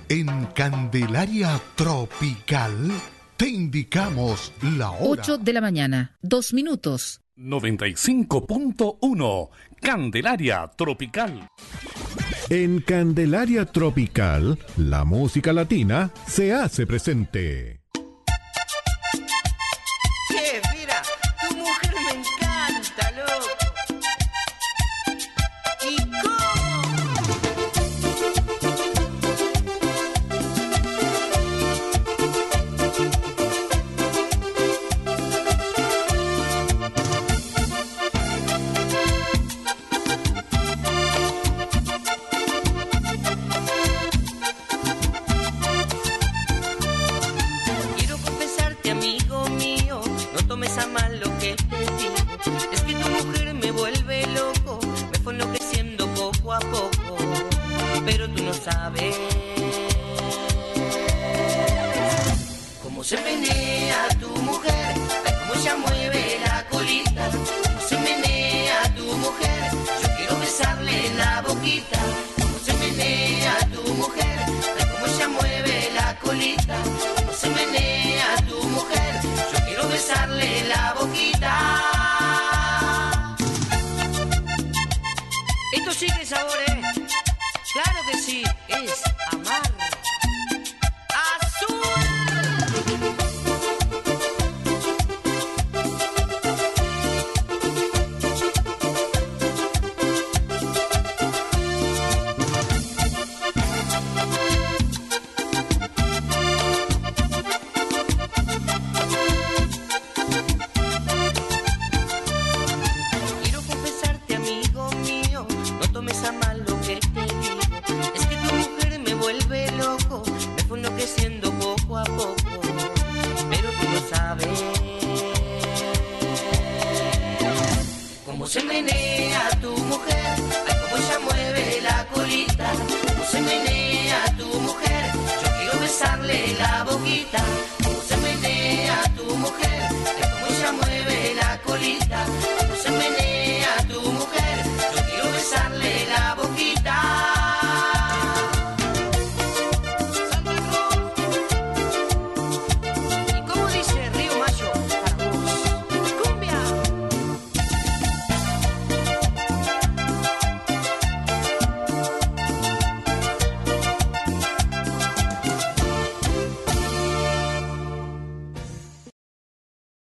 En Candelaria Tropical te indicamos la hora. 8 de la mañana, 2 minutos. 95.1 Candelaria Tropical. En Candelaria Tropical, la música latina se hace presente. Che, mira, tu mujer me encanta, loco. ¿Y cómo? Quiero confesarte, amigo mío, no tomes a mal lo que te digo. Es que tu mujer me vuelve loco, me fue enloqueciendo poco a poco, pero tú no sabes cómo se menea tu mujer, ay, cómo ella mueve la colita, cómo se menea tu mujer, yo quiero besarle la boquita, cómo se menea tu mujer, ay, cómo ella mueve la colita, cómo se menea tu mujer, yo quiero besarle la boquita. Esto sí que es sabor, claro que sí, es amar. ¡Azul! Quiero confesarte, amigo mío, no tomes a mal lo que te digo. Es que tu mujer me vuelve loco, me fue enloqueciendo poco a poco, pero tú no sabes cómo se menea tu mujer, ay, cómo ella mueve la colita, cómo se menea tu mujer, yo quiero besarle la boquita, cómo se menea tu mujer, ay, cómo ella mueve la colita,